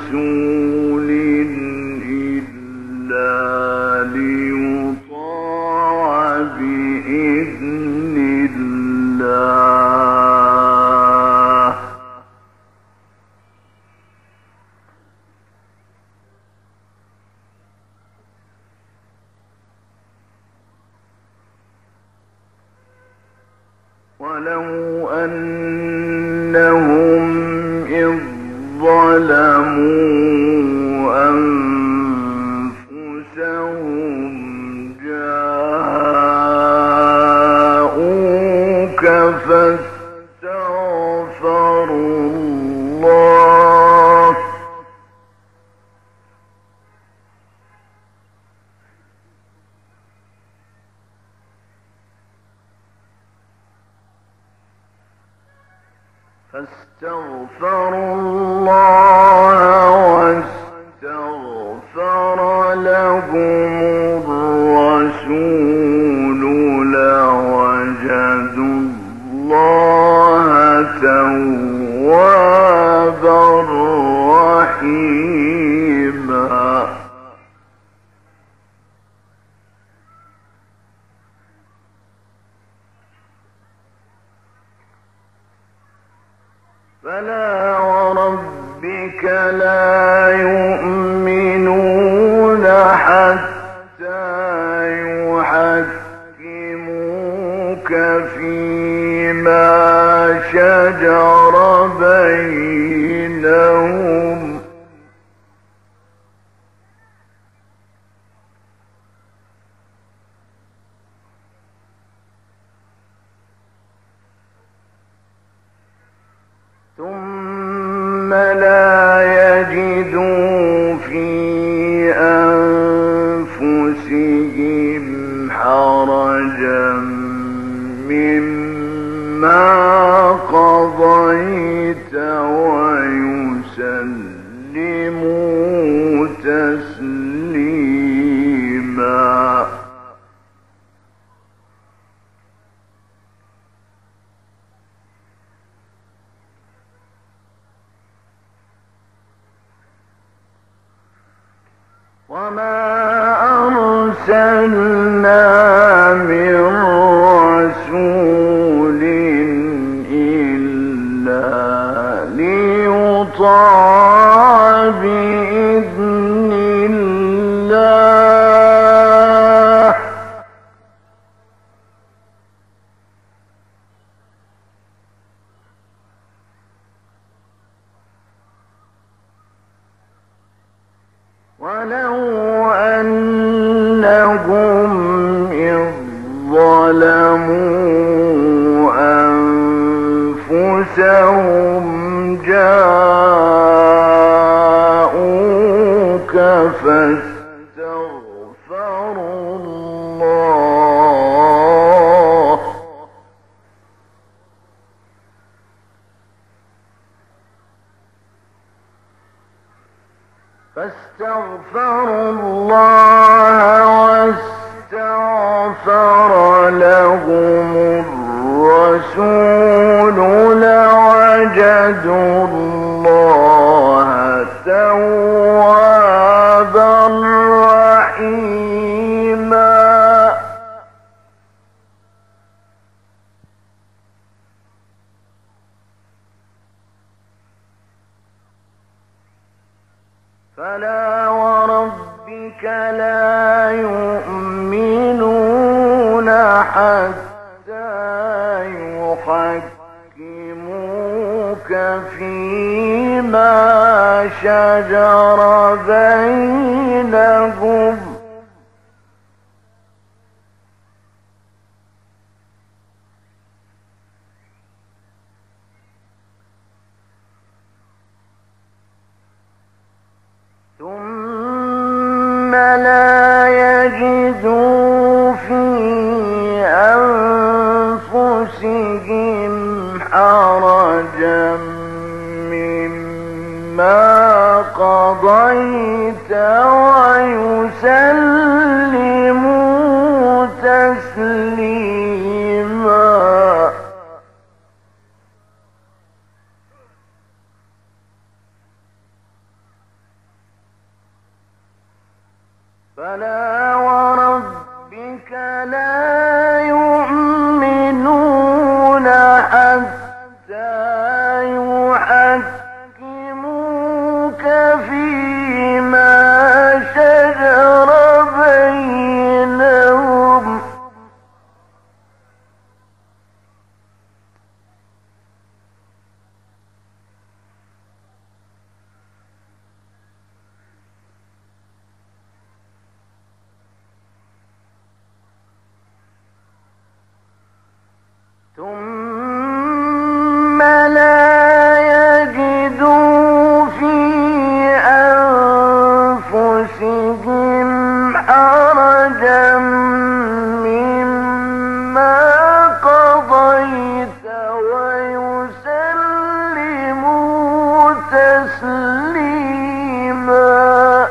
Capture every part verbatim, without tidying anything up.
رسول إلا ليطاع بإذن الله. ولو أنهم إذ ظلموا أنفسهم جاءوك فاستغفروا الله فاستغفروا الله واستغفر لهم الرسول لوجدوا الله توابا رحيما. فلا وربك لا يؤمنون حتى يحكموك فيما شجر بينهم ثم لا يجدوا في أنفسهم حرجا مما قضيت ويسلموا تسليما. وما أرسلنا من رسول إلا ليطاع بإذن الله. ولو أنهم إذ ظلموا أنفسهم جاءوك فاستغفروا الله فاستغفروا الله واستغفر لهم الرسول لوجدوا الله توابا رحيما. فلا وربك لا يؤمنون حتى يحكموك فيما شجر بينهم ثم لا يجدوا في أنفسهم حرجا مما قضيت ويسلموا تسليما. فلا وربك لا يؤمنون حتى يحكموك فيما شجر بينهم ثم لا يجدوا في أنفسهم حرجا مما قضيت ويسلموا تسليما.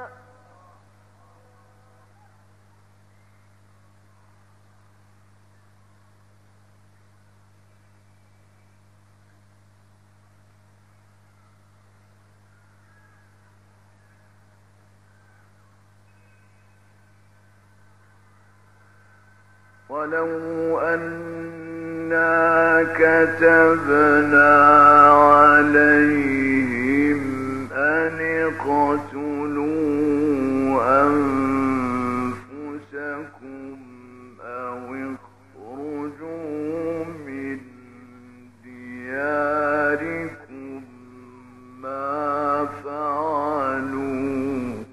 ولو أنا كتبنا عليهم أن اقتلوا أنفسكم أو اخرجوا من دياركم ما فعلوا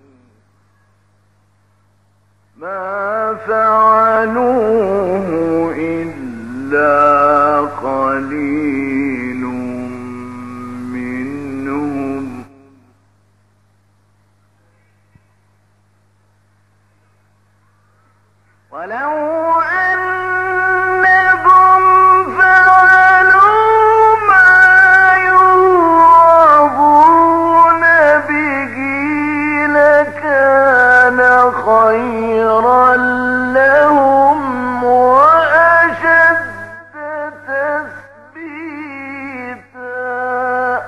ما فعلوه إلا قليل منهم ولو أنهم فعلوا ما يوعظون به لكان خيرا لهم وأشد تثبيتا.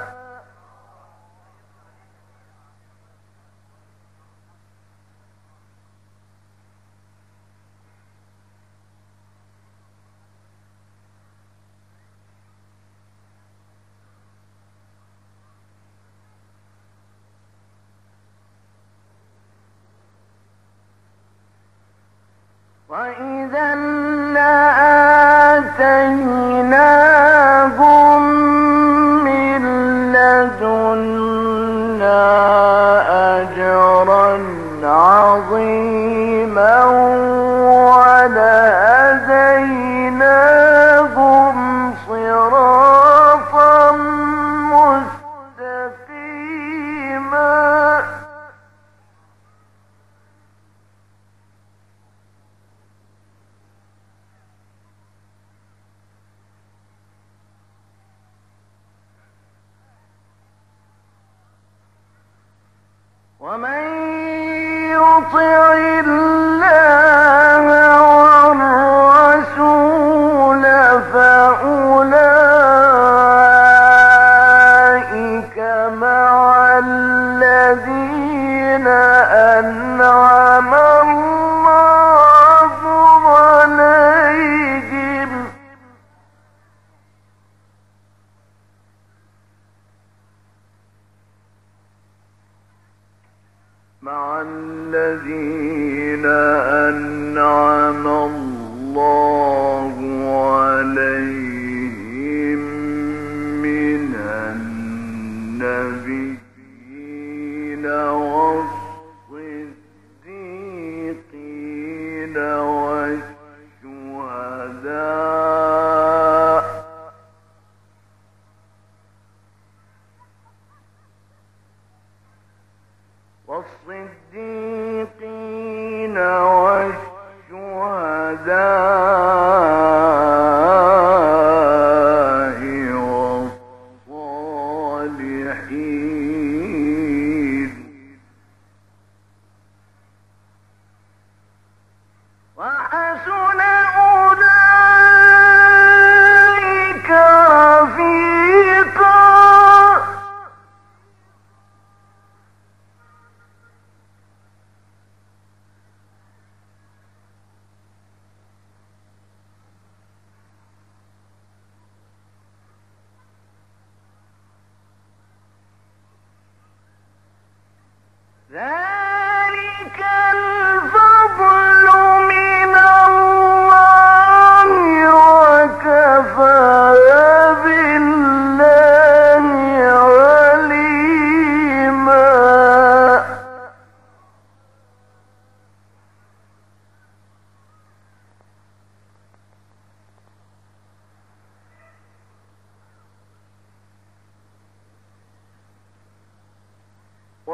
وإذا لآتيناهم من لدنا أجرا عظيما ولهديناهم صراطا مستقيما. ومن يطع الله والرسول فأولئك مع الذين أنعم الله عليهم مع الذين أنعم الله عليهم من النبيين والصديقين والشهداء والصديقين والشهداء والصالحين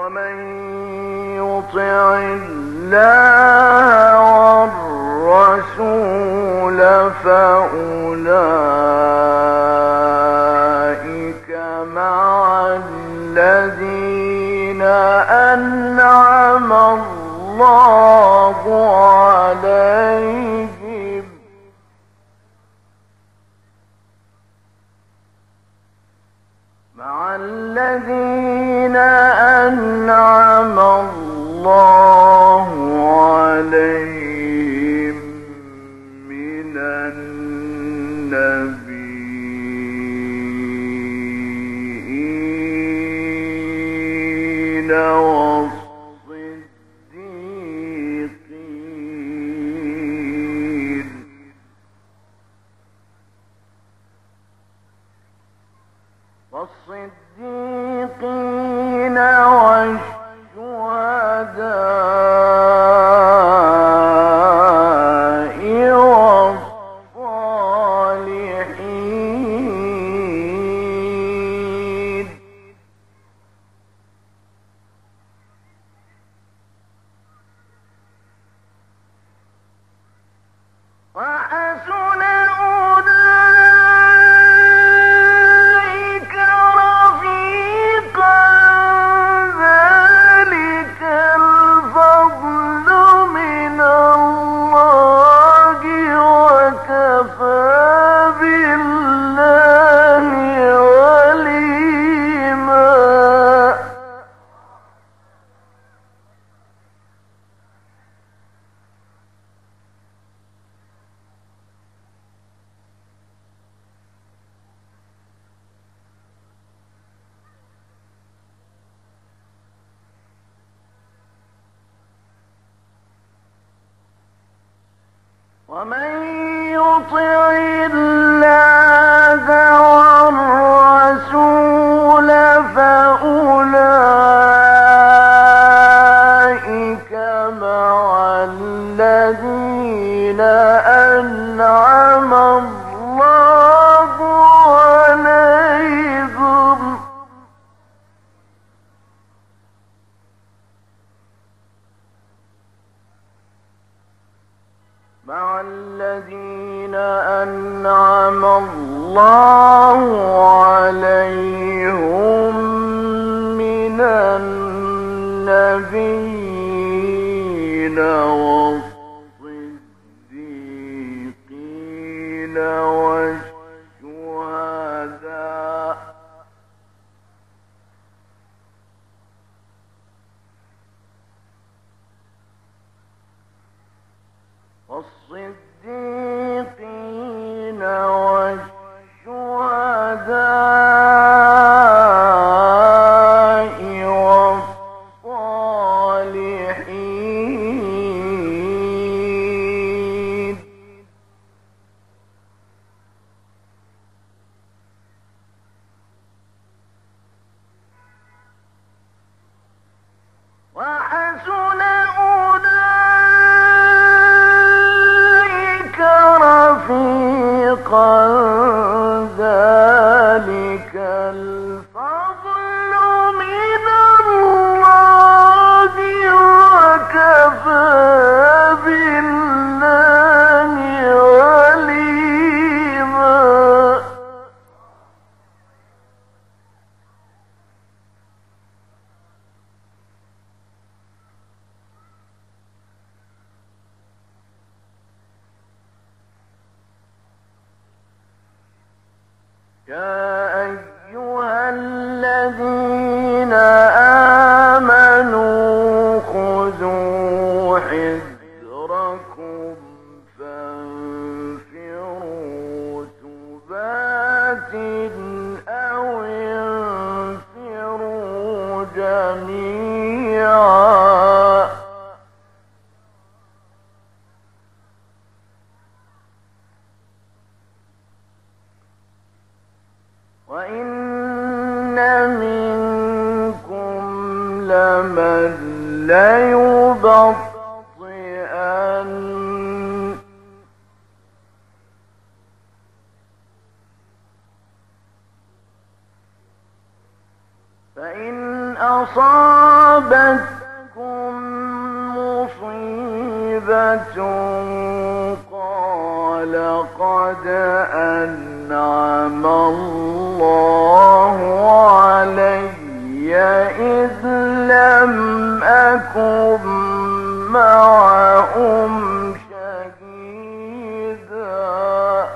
ومن يطع الله والرسول فأولئك مع الذين أنعم الله عليهم مع الذين أنعم الله عليهم من النبيين والصديقين والصديقين والشهداء والصالحين وحسن أولئك رفيقا ذلك الفضل من الله وكفى بالله عليما ومن يطع الله والرسول فأولئك مع الذين أنعم الله عليهم مع الذين أنعم الله عليهم من النبيين والصديقين والشهداء والصديقين والشهداء والصالحين وحسن أولئك رفيقا ذلك الفضل من الله وكفى بالله عليما يا أيها الذين آمنوا خذوا حذركم فانفروا ثبات أو انفروا جميعا وإن منكم لمن ليبطئن فإن أصابتكم مصيبة قال قد أنعم الله علي إذ لم أكن معهم شهيدا.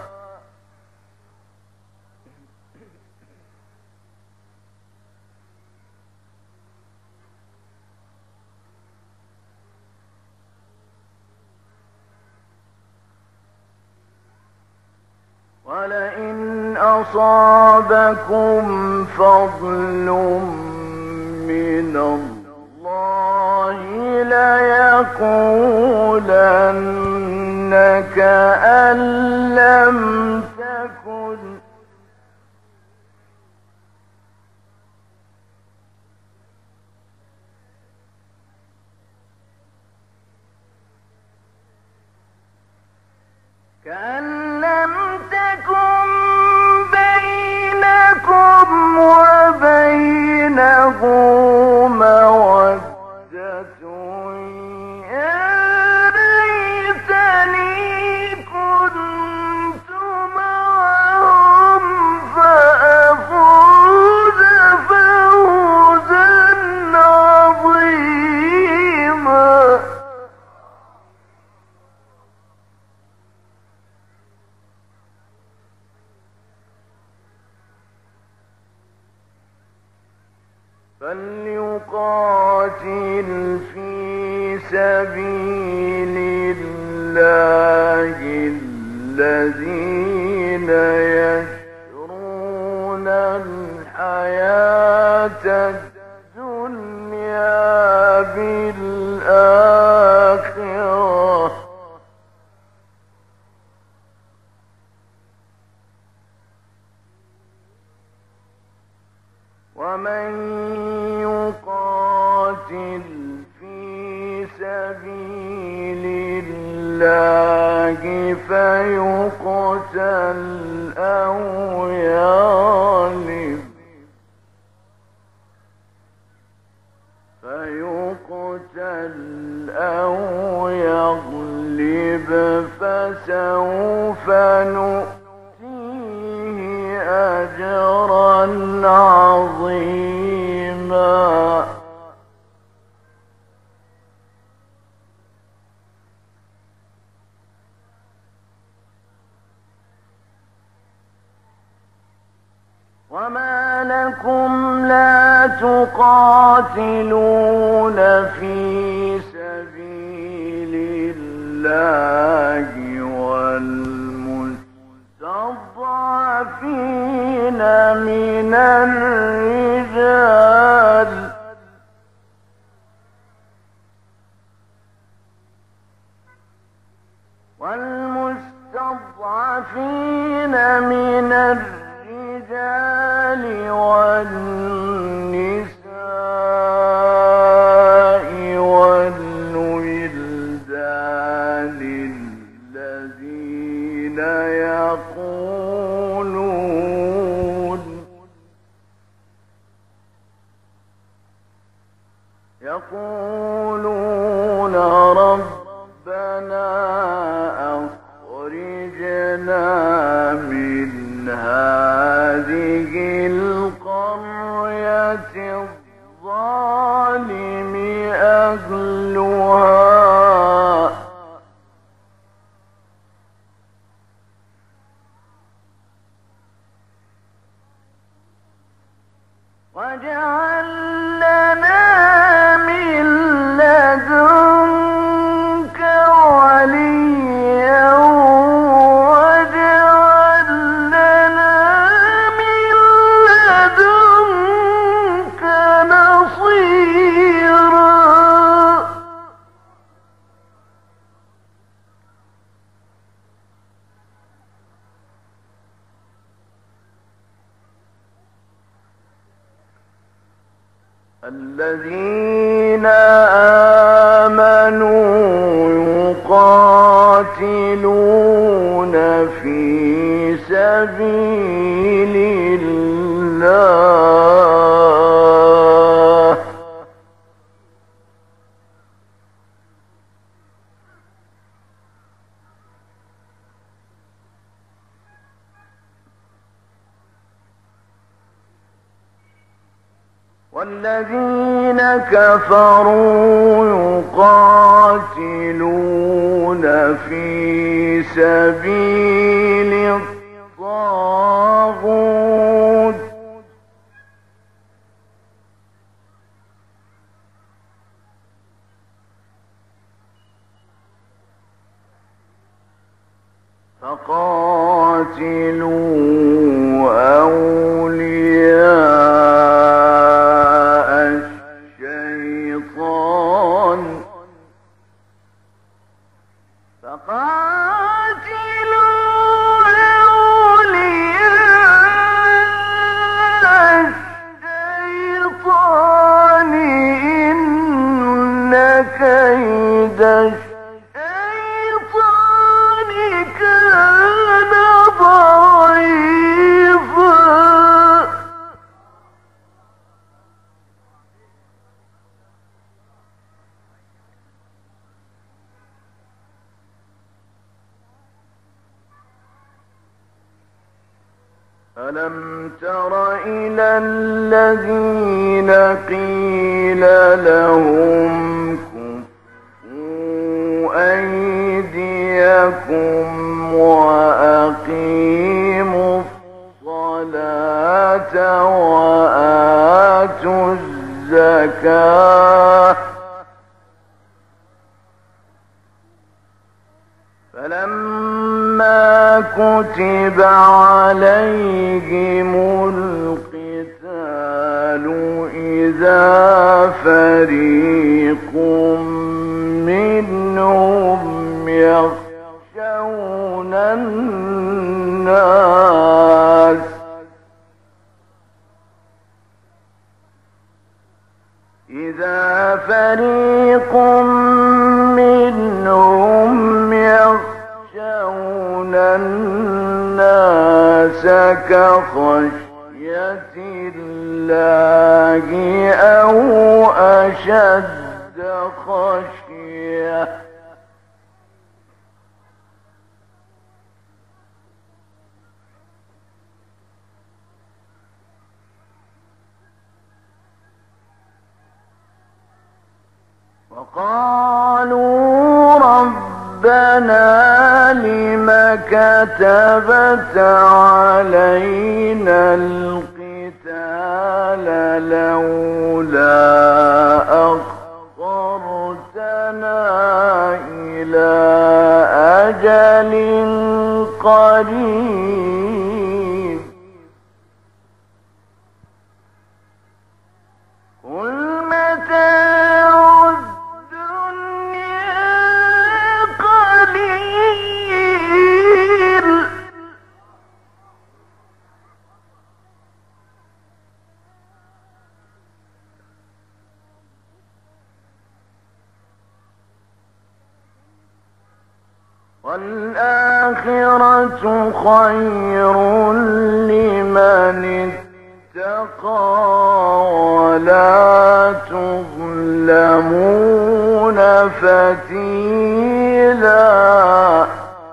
ولئن أصابكم فضل من الله ليقولن كأن لم تكن كأن لم تكن بينكم وبينه مودة يا ليتني كنت معهم فأفوز فوزا عظيما. فليقاتل في سبيل الله الذين يشرون الحياة الدنيا بالآخرة ومن يقاتل في سبيل الله فيقتل أو يغلب فيقتل أو يغلب فسوف نؤتيه أجرا عظيما. وما لكم لا تقاتلون في سبيل الله والمستضعفين من الرجال والمستضعفين من الرجال والنساء والولدان الذين يقولون يقولون ربنا أخرجنا من هذه القرية الظالم أهلها واجعل لنا من لدنك وليا واجعل لنا من لدنك نصيرا. الذين آمنوا يقاتلون في سبيل الله والذين كفروا يقاتلون في سبيل الطاغوت فقاتلوا أولياء الشيطان فقاتلوا أولياء الشيطان إن كيد ألم تر إلى الذين قيل لهم كفوا أيديكم وأقيموا الصلاة وآتوا الزكاة فلما كتب عليهم القتال إذا فريق منهم يخشون الناس إذا فريق منهم يخشون الناس كخشية الله أو أشد خشية وقالوا ربنا لم كتبت علينا القتال لولا أخرتنا إلى أجل قريب قل متاع والآخرة خير لمن اتقى ولا تظلمون فتيلا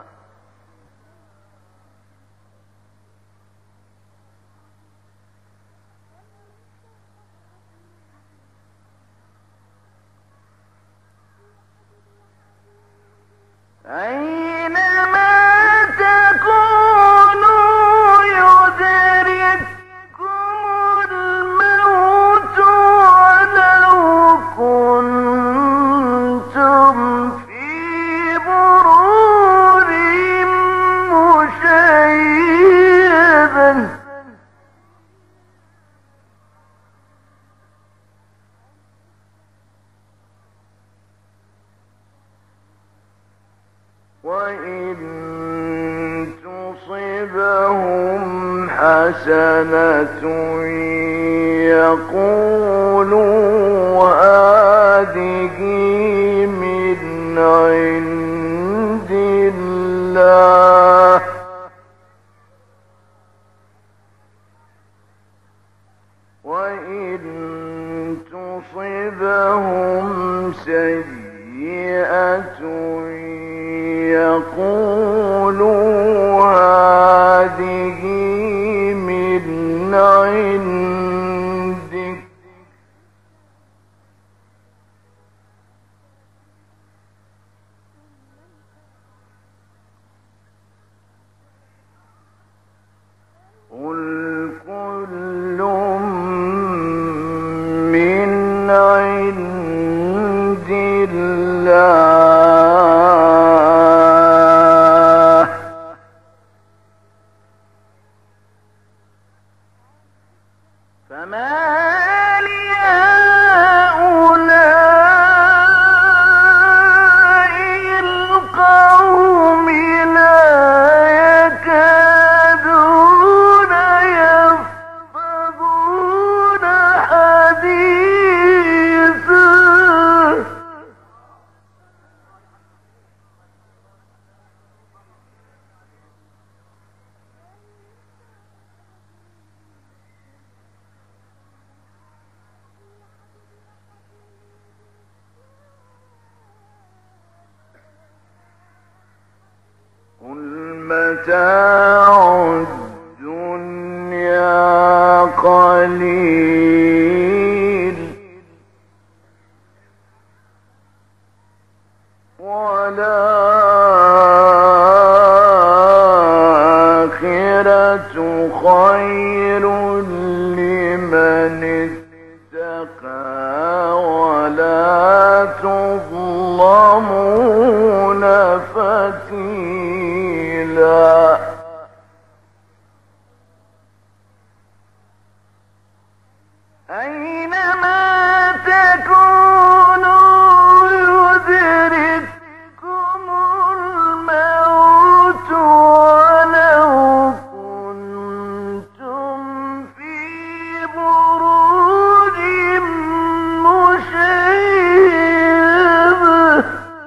أينما تكونوا يدرككم الموت ولو كنتم في بروج مشيدة وإن تصبهم حسنة يقولوا هذه من عند الله وإن تصبهم سيئة يقولوا هذه من عندك متاع الدنيا قليل والآخرة خير لمن اتقى ولا تظلمون فتيلا. أينما تكونوا يدرككم الموت ولو كنتم في بروج مشيدة.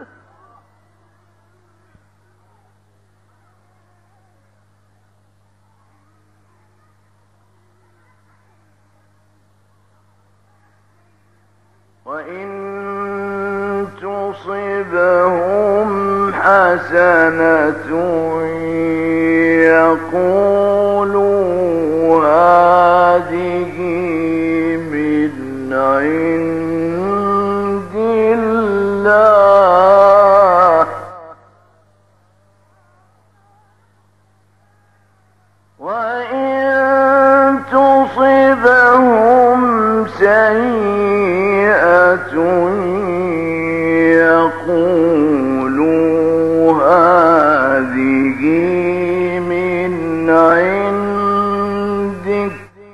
وإن تصبهم حسنة يقولوا هذه من عند الله وإن تصبهم سيئة يقولوا هذه من عندك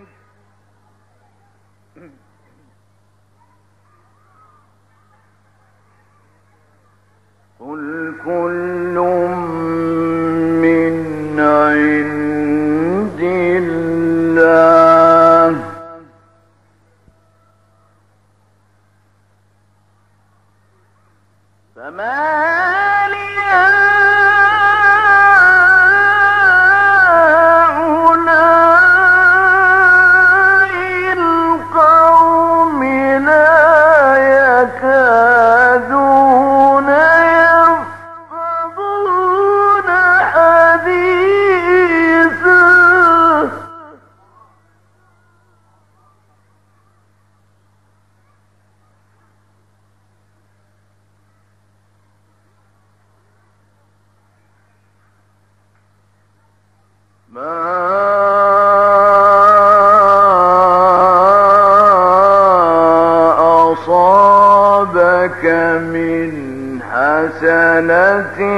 قل كل من عند الله فما لهؤلاء القوم لا يكادون يفقهون حديثا. ما أصابك من حسنة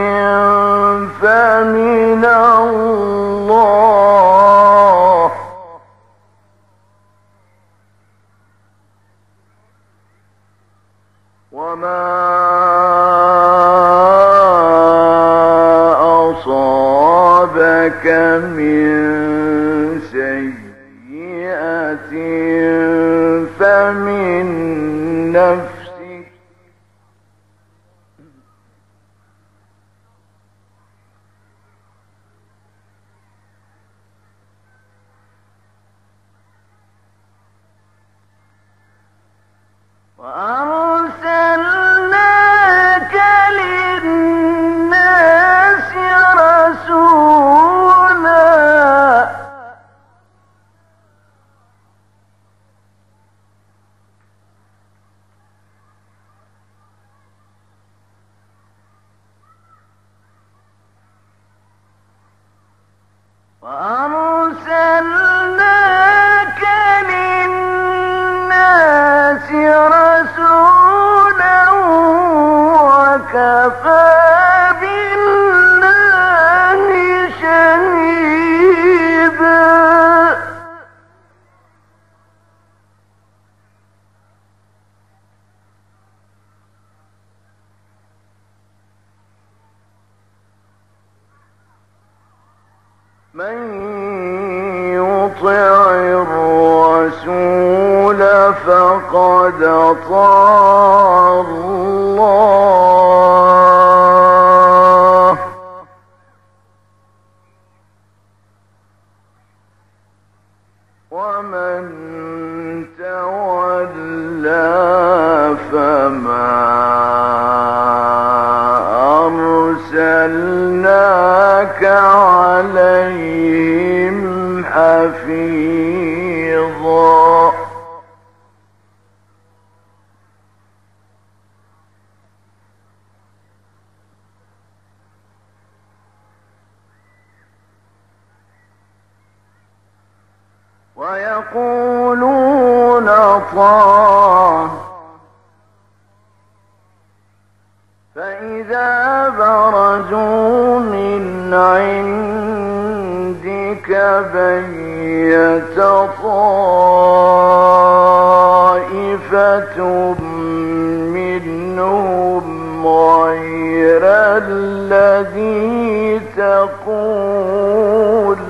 فمن الله وما أصابك من سيئة فمن نفسك وأرسلناك للناس رسولا وأرسلناك للناس رسولا وكفى بالله شهيدا. من يطع الرسول فقد أطاع الله ومن تولى فما أرسلناك عليهم طغى فإذا برزوا من عندك بيت طائفة منهم غير الذي تقول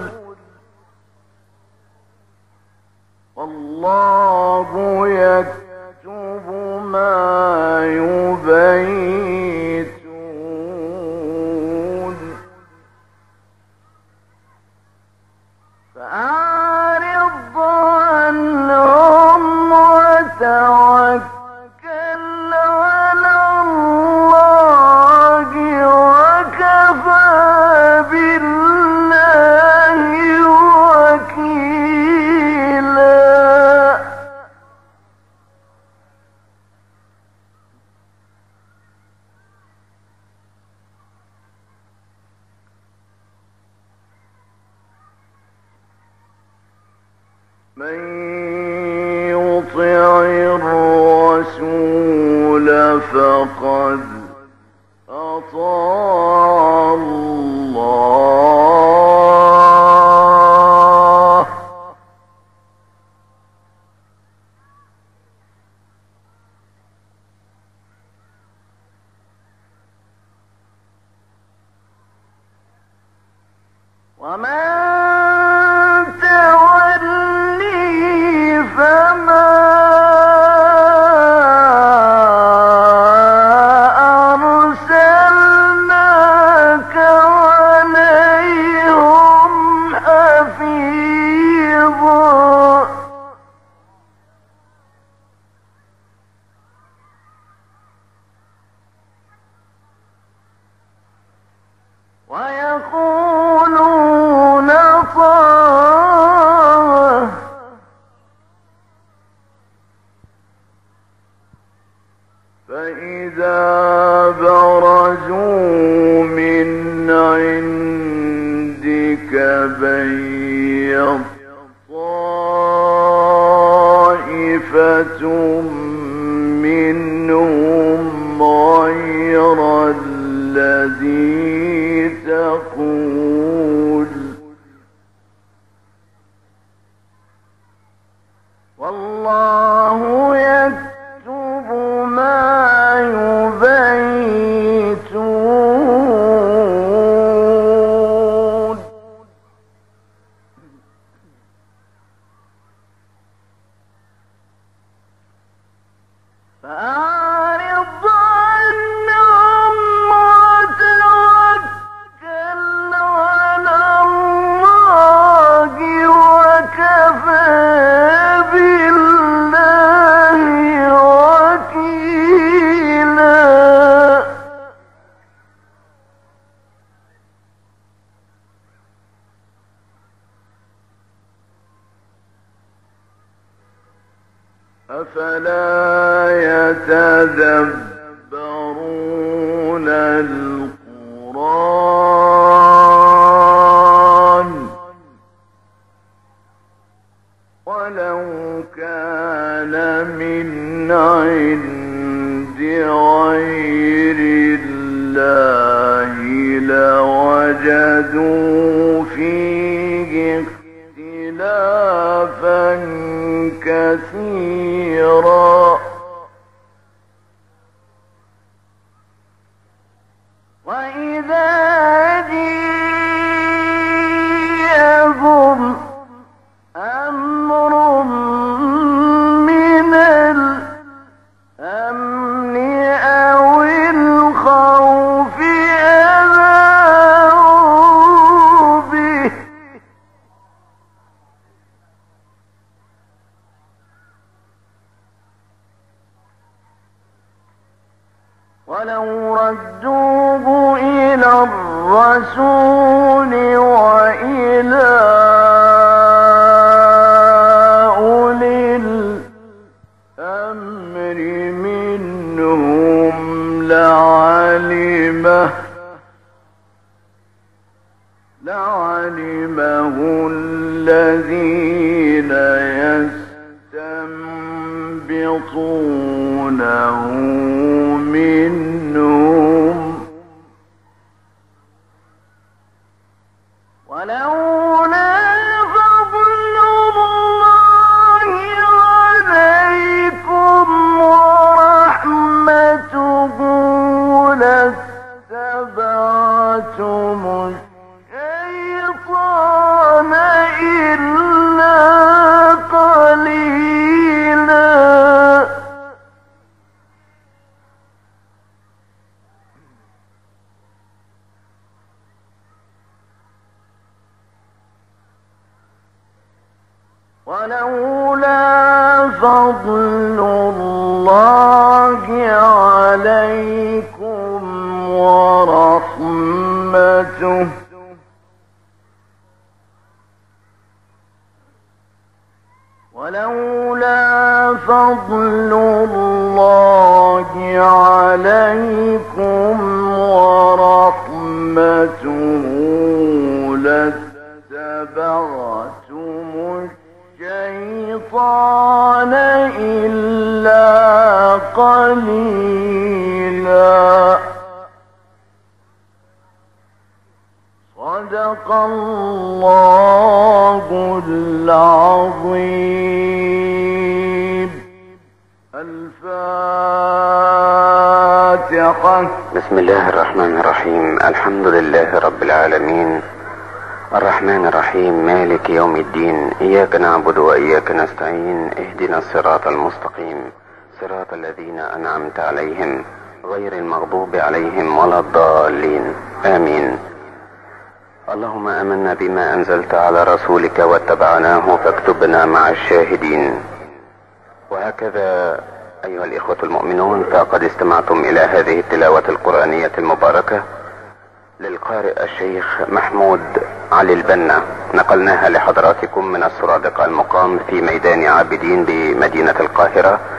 والله يكتب ما يبيتون فأعرض عنهم وتوكل على الله وكفى بالله وكيلا. من يطع الرسول فقد أطاع الله ومن ويقولون طاعة فإذا برزوا من عندك بيت طائفة منهم غير الذي تقول والله يكتب ما يبيتون فأعرض عنهم وتوكل على الله وكفى بالله وكيلا. أفلا يتدبرون القرآن ولو كان من عند غير الله لوجدوا فيه اختلافا كثيرا وإذا جاءهم أمر من الأمن أو الخوف أذاعوا به ولو ردوه إلى الرسول وإلى أولي الأمر منهم لعلمه لعلمه الذين يستنبطونه يهبطونه منهم ولولا فضل الله عليكم ورحمته لاتبعتم الشيطان إلا قليلا. ولولا فضل الله عليكم ورحمته ولولا فضل الله عليكم ورحمته لاتبعتم الشيطان إلا قليلا. صدق الله العظيم. الفاتحة. بسم الله الرحمن الرحيم. الحمد لله رب العالمين الرحمن الرحيم مالك يوم الدين. إياك نعبد وإياك نستعين. اهدنا الصراط المستقيم صراط الذين أنعمت عليهم غير المغضوب عليهم ولا الضالين آمين. اللهم آمنا بما أنزلت على رسولك واتبعناه فاكتبنا مع الشاهدين. وهكذا أيها الإخوة المؤمنون، فقد استمعتم إلى هذه التلاوة القرآنية المباركة للقارئ الشيخ محمود علي البنا، نقلناها لحضراتكم من السرادق المقام في ميدان عابدين بمدينة القاهرة